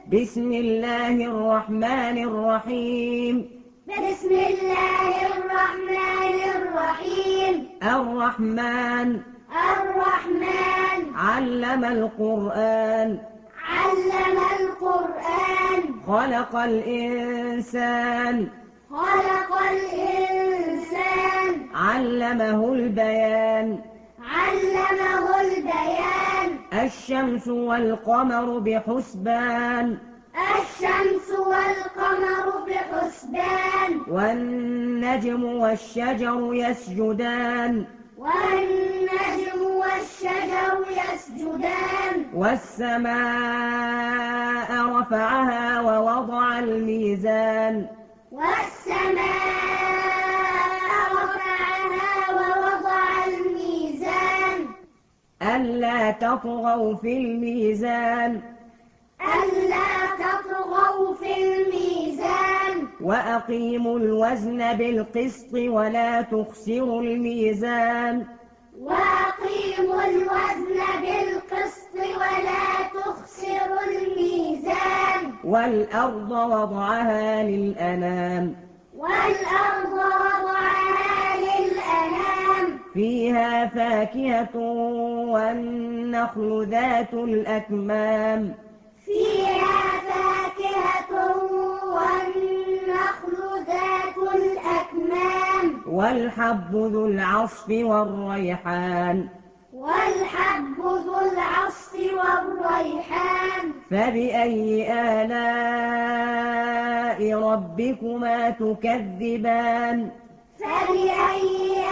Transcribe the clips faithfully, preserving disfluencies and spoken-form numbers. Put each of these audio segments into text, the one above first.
بسم الله الرحمن الرحيم. بسم الله الرحمن الرحيم. الرحمن الرحمن علم القرآن. علم القرآن. خلق الإنسان. خلق الإنسان. علمه البيان. علمه البيان. الشمس والقمر بحسبان. الشمس والقمر بحسبان. والنجم والشجر يسجدان. والنجم والشجر يسجدان. والسماء رفعها ووضع الميزان. والسماء رفعها ووضع الميزان. ألا تطغوا في الميزان. ألا تطغوا في الميزان. وأقيموا الوزن بالقسط ولا تخسروا الميزان. وأقيموا الوزن بالقسط ولا تخسروا الميزان. والأرض وضعها للأنام. والأرض وضعها للأنام. فيها فاكهة والنخل ذات الأكمام. فيها فاكهة والنخل ذات الأكمام. والحب ذو العصف والريحان. والحب ذو العصف والريحان. فبأي آلاء ربكما تكذبان. فبأي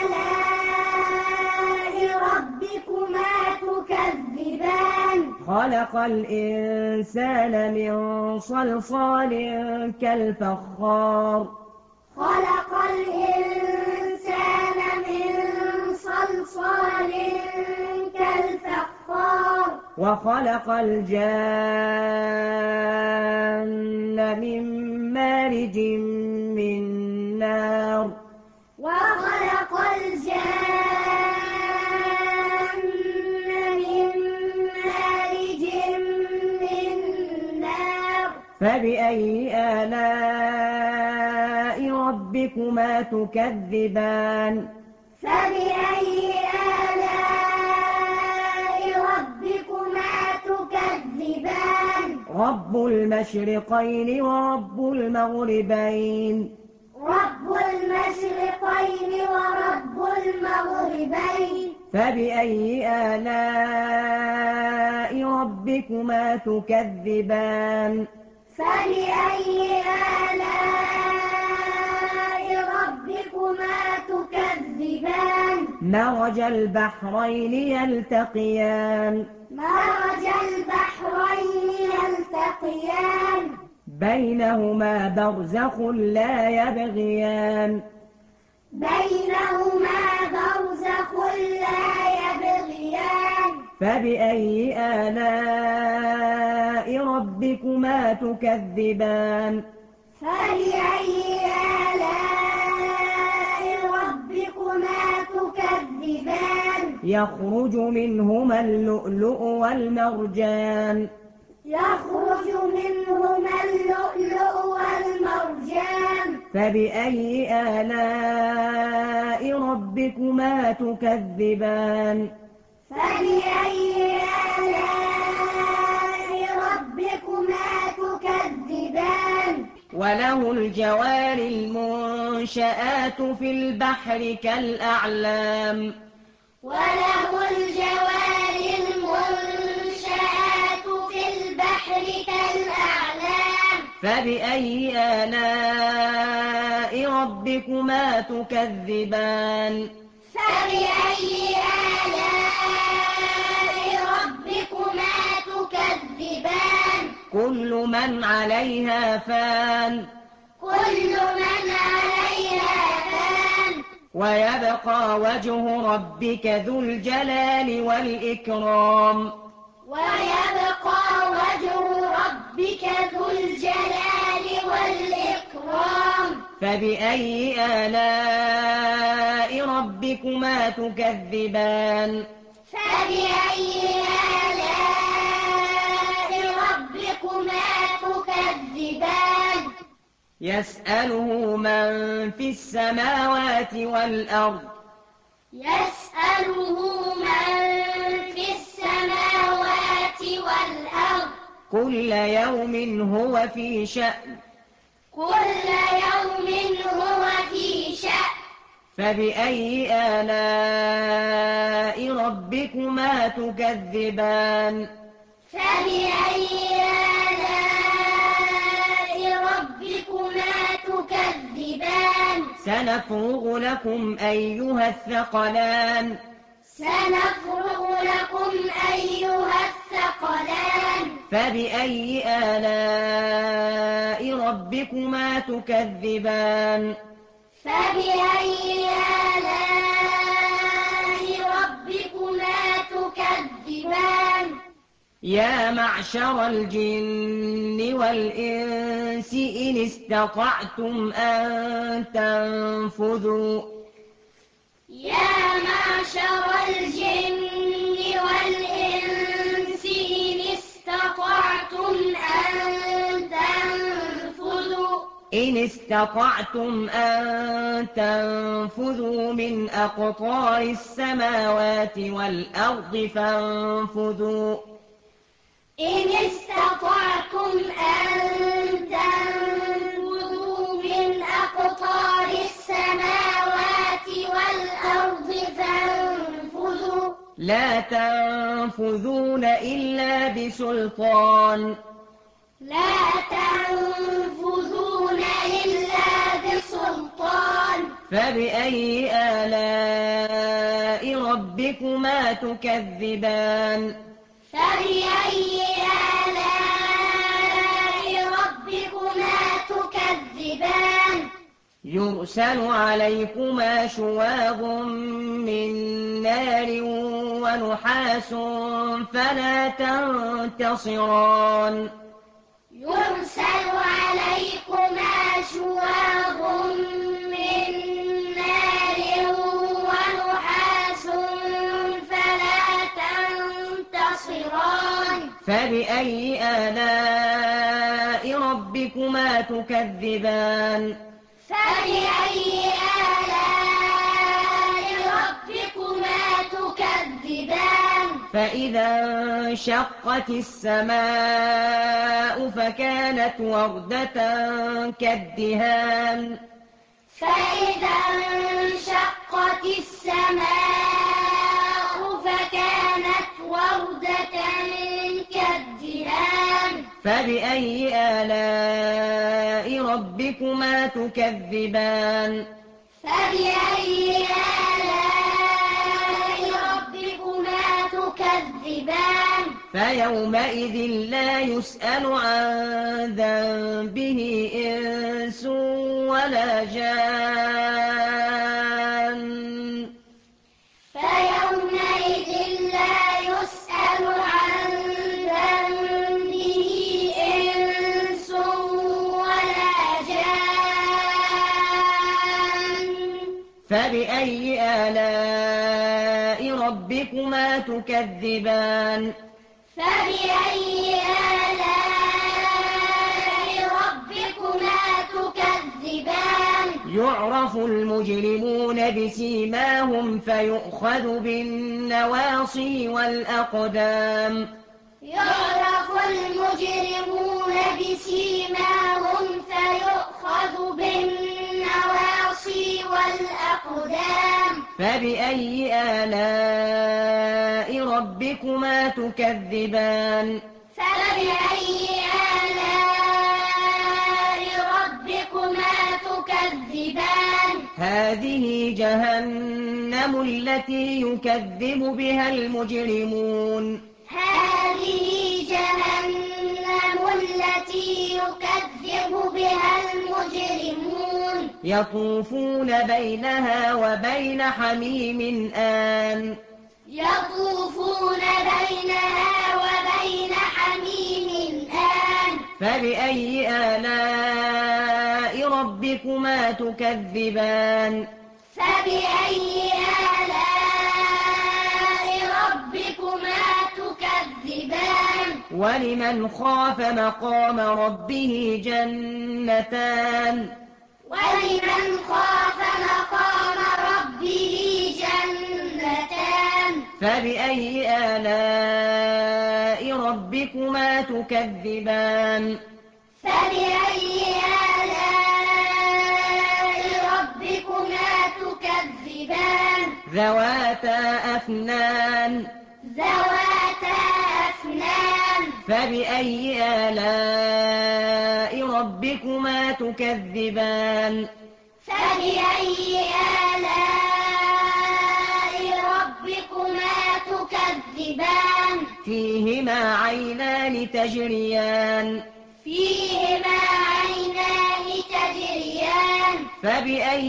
آلاء ربكما تكذبان. خلق الإنسان من صلصال كالفخار. خلق الإنسان من صلصال كالفخار. وخلق الجان من مارج من نار. وخلق الجان من مارج من نار. فبأي آلاء ربكما تكذبان. فبأي آلاء ربكما تكذبان. رب المشرقين ورب المغربين. رب المشرقين ورب المغربين. فبأي آلاء ربكما تكذبان. فبأي آلاء ربكما تكذبان. مرج البحرين يلتقيان. مرج البحرين يلتقيان. بينهما برزخ لا يبغيان. بينهما برزخ لا يبغيان. فبأي آلاء ربكما تكذبان. فبأي آلاء ربكما تكذبان. يخرج منهما اللؤلؤ والمرجان. يخرج منهما اللؤلؤ والمرجان. فبأي آلاء ربكما تكذبان. فبأي آلاء ربكما تكذبان. وله الجوار المنشآت في البحر كالأعلام. وله الجوار المنشآت في البحر كالأعلام. فبأي آلاء ربكما تكذبان. فبأي آلاء ربكما تكذبان. كل من عليها فان. كل من عليها فان. ويبقى وجه ربك ذو الجلال والإكرام. ويبقى وجه ربك ذو الجلال والإكرام. فبأي آلاء ربكما تكذبان. فبأي آلاء ربكما تكذبان يسأله من في السماوات والأرض يسأله من في السماوات والأرض كل يوم هو في شأن كل يوم هو في شأن فبأي آلاء ربكما تكذبان فبأي آلاء ربكما تكذبان سنفرغ لكم أيها الثقلان سنفرغ لكم أيها الثقلان فبأي آلاء ربكما تكذبان فبأي آلاء ربكما تكذبان يا معشر الجن والإنس إن استطعتم أن تنفذوا يا معشر الجن والإنس إن استطعتم أن تنفذوا إن استطعتم أن تنفذوا من أقطار السماوات والأرض فانفذوا إن استطعتم أن تنفذوا من أقطار السماوات والأرض فانفذوا لا تنفذون إلا بسلطان لا تنفذون إلا بسلطان فبأي آلاء ربكما تكذبان فبأي آلاء ربكما تكذبان يرسل عليكما شواظ من نار ونحاس فلا تنتصران يرسل عليكما شواظ من نار ونحاس فلا تنتصران فبأي آلاء ربكما تكذبان فبأي آلاء ربكما تكذبان فإذا انشقت السماء فكانت وردة كالدهان فإذا انشقت السماء فكانت وردة كالدهان فبأي آلاء ربكما تكذبان فبأي آلاء ربكما تكذبان فيومئذ لا يسأل عن ذنبه إنس ولا جان فيومئذ لا يسأل عن ذنبه إنس ولا جان فبأي آلاء ربكما تكذبان فبأي آلاء ربكما تكذبان يعرف المجرمون بسيماهم فيؤخذ بالنواصي والأقدام يعرف المجرمون بسيماهم فيؤخذ بالنواصي والأقدام فبأي آلاء ربكما تكذبان فبأي آلاء ربكما تكذبان هذه جهنم التي يكذب بها المجرمون هذه جهنم التي يكذب بها المجرمون يطوفون بينها وبين حميم آن يطوفون بينها وبين حميم آن فبأي آلاء ربكما تكذبان فبأي آلاء ربكما تكذبان تكذبان ولمن خاف مقام ربه جنتان ولمن خاف مقام ربه جنتان فبأي آلاء ربكما تكذبان فبأي آلاء ربكما تكذبان ذواتا أفنان ذواتا أفنان فبأي آلاء ربكما تكذبان فبأي آلاء ربكما تكذبان فيهما عينان تجريان فيهما عينان تجريان فبأي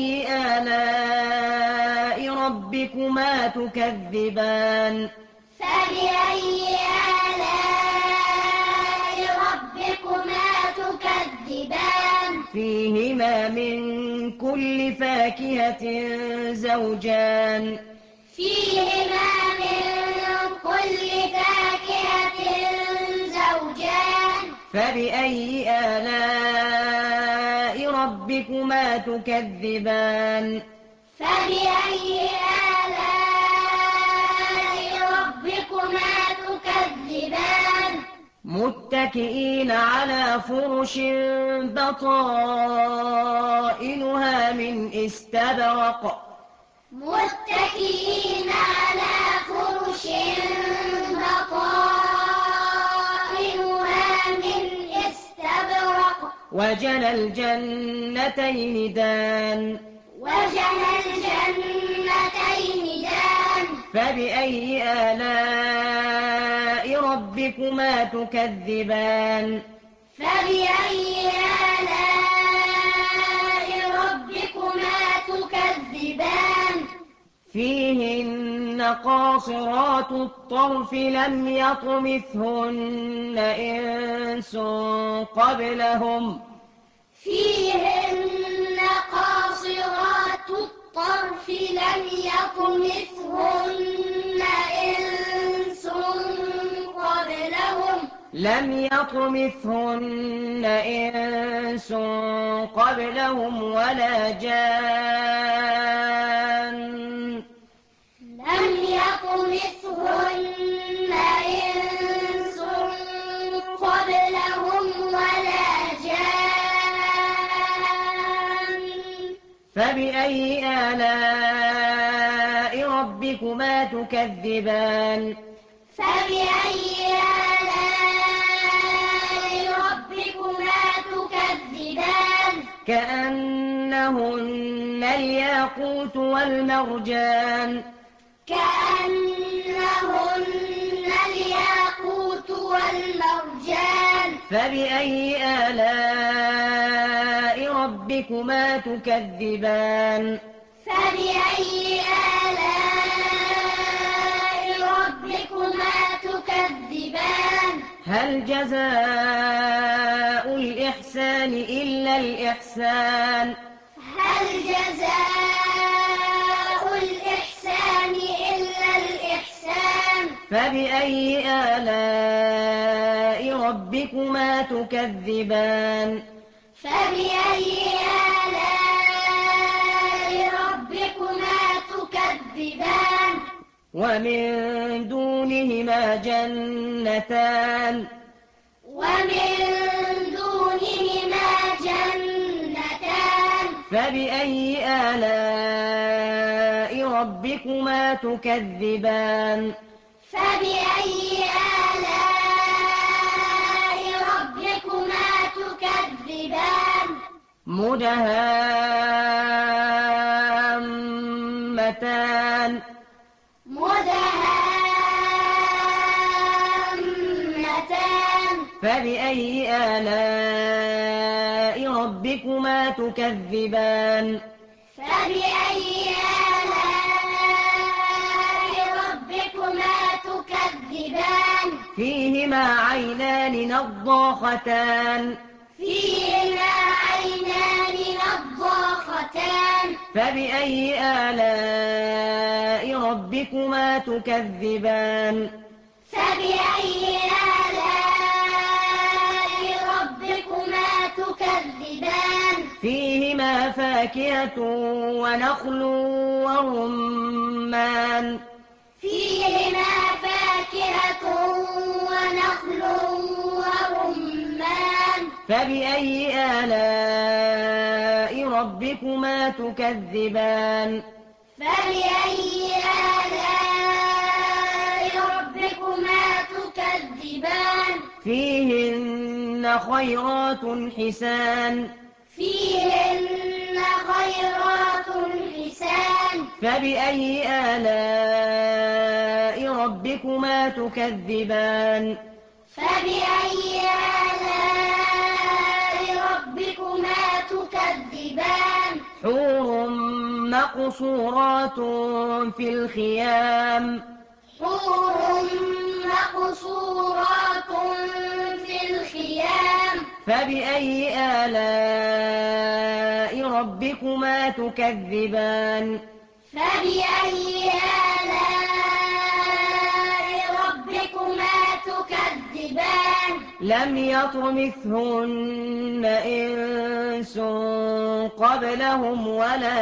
آلاء ربكما تكذبان فبأي آلاء ربكما تكذبان فيهما من كل فاكهة زوجان فيهما من كل فاكهة زوجان فبأي آلاء ربكما تكذبان فبأي آلاء ربكما تكذبان متكئين على فرش بطائنها من استبرق متكئين على فرش بطائنها من استبرق وجنى الجنتين دان وجنى الجنتين دان فبأي آلاء ربكما تكذبان فبأي آلاء ربكما تكذبان فيهن قاصرات الطرف لم يطمثهن إنس قبلهم فيهن قاصرات الطرف لم يطمثهن إنس قبلهم لم يطمثهن إنس قبلهم ولا جان لم يطمثهن إنس قبلهم ولا جان فبأي آلاء ربكما تكذبان فبأي آلاء ربكما تكذبان كأنهن الياقوت والمرجان كأنهن الياقوت والمرجان فبأي آلاء ربكما تكذبان فبأي آلاء ربكما تكذبان هل جزاء الإحسان إلا الإحسان هل جزاء الإحسان إلا الإحسان فبأي آلاء ربكما تكذبان فبأي آلاء ربكما تكذبان ومن دونهما جنتان ومن دونهما جنتان فبأي آلاء ربكما تكذبان فبأي آلاء ربكما تكذبان مدهامتان مدهامتان فبأي آلاء ربكما تكذبان فبأي آلاء ربكما تكذبان فيهما عينان نضاختان فيهما عينان نضاختان فبأي آلاء ربكما تكذبان فبأي آلاء ربكما تكذبان فيهما فاكهة ونخل ورمان فيهما فاكهة ونخل ورمان فبأي آلاء ربكما تكذبان فبأي آلاء ربكما تكذبان فيهن خيرات حسان فيهن خيرات حسان فبأي آلاء ربكما تكذبان فبأي آلاء ربكما تكذبان حور مقصورات في الخيام حور مقصورات في الخيام فبأي آلاء ربكما تكذبان فبأي آلاء ربكما تكذبان لم يطمثهن إنس قبلهم ولا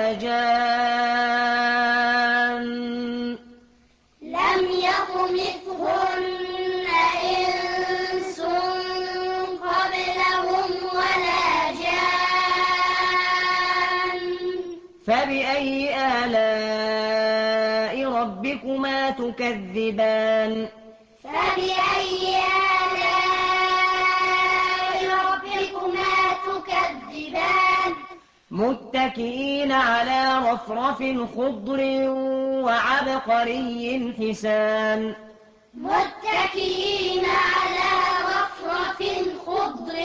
جان لم يطمثهن إنس قبلهم ولا جان فبأي آلاء ربكما تكذبان فبأي آلاء ربكما تكذبان متكئين على رفرف خضر وعبقري حسان متكئين على رفرف خضر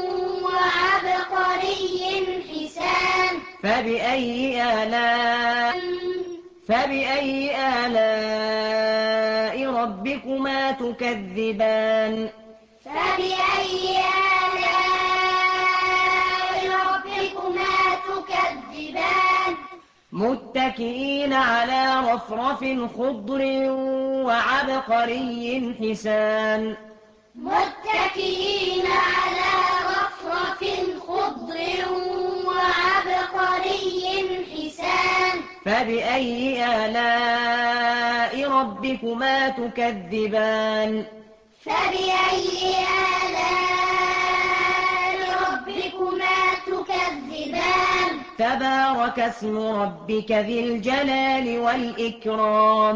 وعبقري حسان فبأي آلاء فبأي آلاء ربكما تكذبان فبأي آلاء ربكما تكذبان متكئين على رفرف خضر وعبقري حسان متكئين على رفرف خضر وعبقري حسان فبأي آلاء ربكما تكذبان فبأي آلاء ربكما تكذبان تبارك اسم ربك ذي الجلال والإكرام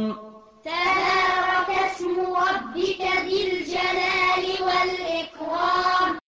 تبارك اسم ربك ذي الجلال والإكرام